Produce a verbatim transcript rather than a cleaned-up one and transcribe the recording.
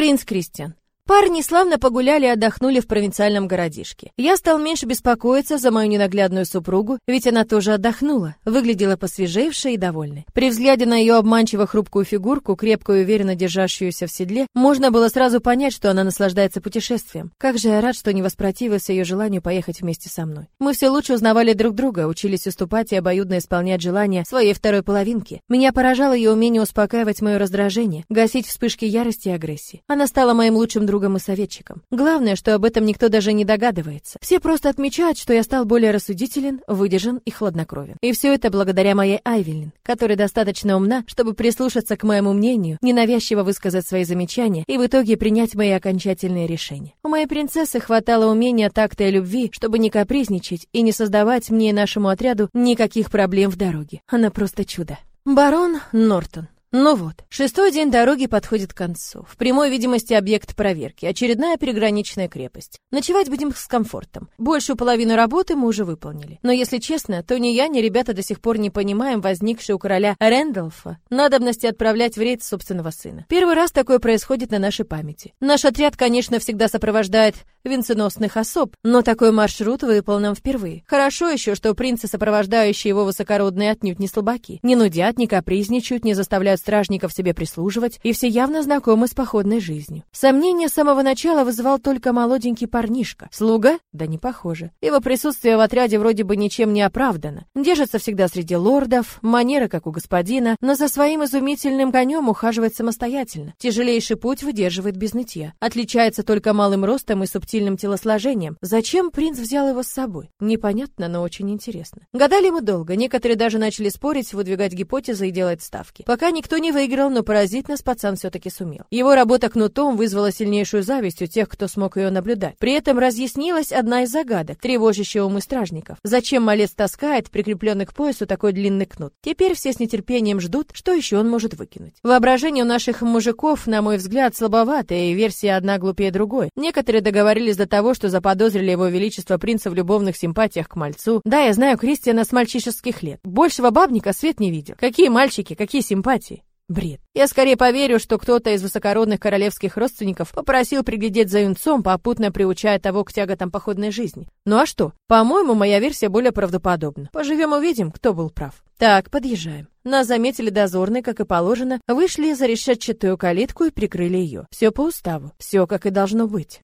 Принц Кристиан. Парни славно погуляли и отдохнули в провинциальном городишке. Я стал меньше беспокоиться за мою ненаглядную супругу, ведь она тоже отдохнула, выглядела посвежевшей и довольной. При взгляде на ее обманчиво хрупкую фигурку, крепкую и уверенно держащуюся в седле, можно было сразу понять, что она наслаждается путешествием. Как же я рад, что не воспротивился ее желанию поехать вместе со мной. Мы все лучше узнавали друг друга, учились уступать и обоюдно исполнять желания своей второй половинки. Меня поражало ее умение успокаивать мое раздражение, гасить вспышки ярости и агрессии. Она стала моим лучшим другом и советчиком. Главное, что об этом никто даже не догадывается. Все просто отмечают, что я стал более рассудителен, выдержан и хладнокровен. И все это благодаря моей Айвелин, которая достаточно умна, чтобы прислушаться к моему мнению, ненавязчиво высказать свои замечания и в итоге принять мои окончательные решения. У моей принцессы хватало умения, такта и любви, чтобы не капризничать и не создавать мне и нашему отряду никаких проблем в дороге. Она просто чудо. Барон Нортон. Ну вот, шестой день дороги подходит к концу. В прямой видимости объект проверки, очередная приграничная крепость. Ночевать будем с комфортом. Большую половину работы мы уже выполнили. Но если честно, то ни я, ни ребята до сих пор не понимаем возникшей у короля Рэндалфа надобности отправлять в рейд собственного сына. Первый раз такое происходит на нашей памяти. Наш отряд, конечно, всегда сопровождает венценосных особ, но такой маршрут выполнен впервые. Хорошо еще, что принцы, сопровождающие его высокородные, отнюдь не слабаки. Не нудят, не капризничают, не заставляют стражников себе прислуживать, и все явно знакомы с походной жизнью. Сомнение с самого начала вызывал только молоденький парнишка. Слуга? Да не похоже. Его присутствие в отряде вроде бы ничем не оправдано. Держится всегда среди лордов, манеры как у господина, но за своим изумительным конем ухаживает самостоятельно. Тяжелейший путь выдерживает без нытья. Отличается только малым ростом и субтильным телосложением. Зачем принц взял его с собой? Непонятно, но очень интересно. Гадали мы долго. Некоторые даже начали спорить, выдвигать гипотезы и делать ставки. Пока никто Никто не выиграл, но поразить нас пацан все-таки сумел. Его работа кнутом вызвала сильнейшую зависть у тех, кто смог ее наблюдать. При этом разъяснилась одна из загадок, тревожащая умы стражников. Зачем малец таскает, прикрепленный к поясу, такой длинный кнут? Теперь все с нетерпением ждут, что еще он может выкинуть. Воображение у наших мужиков, на мой взгляд, слабоватое, и версия одна глупее другой. Некоторые договорились до того, что заподозрили его величество принца в любовных симпатиях к мальцу. Да, я знаю Кристиана с мальчишеских лет. Большего бабника свет не видел. Какие мальчики, какие симпатии? Бред. Я скорее поверю, что кто-то из высокородных королевских родственников попросил приглядеть за юнцом, попутно приучая того к тяготам походной жизни. Ну а что? По-моему, моя версия более правдоподобна. Поживем увидим, кто был прав. Так, подъезжаем. Нас заметили дозорные, как и положено, вышли за решетчатую калитку и прикрыли ее. Все по уставу, все как и должно быть.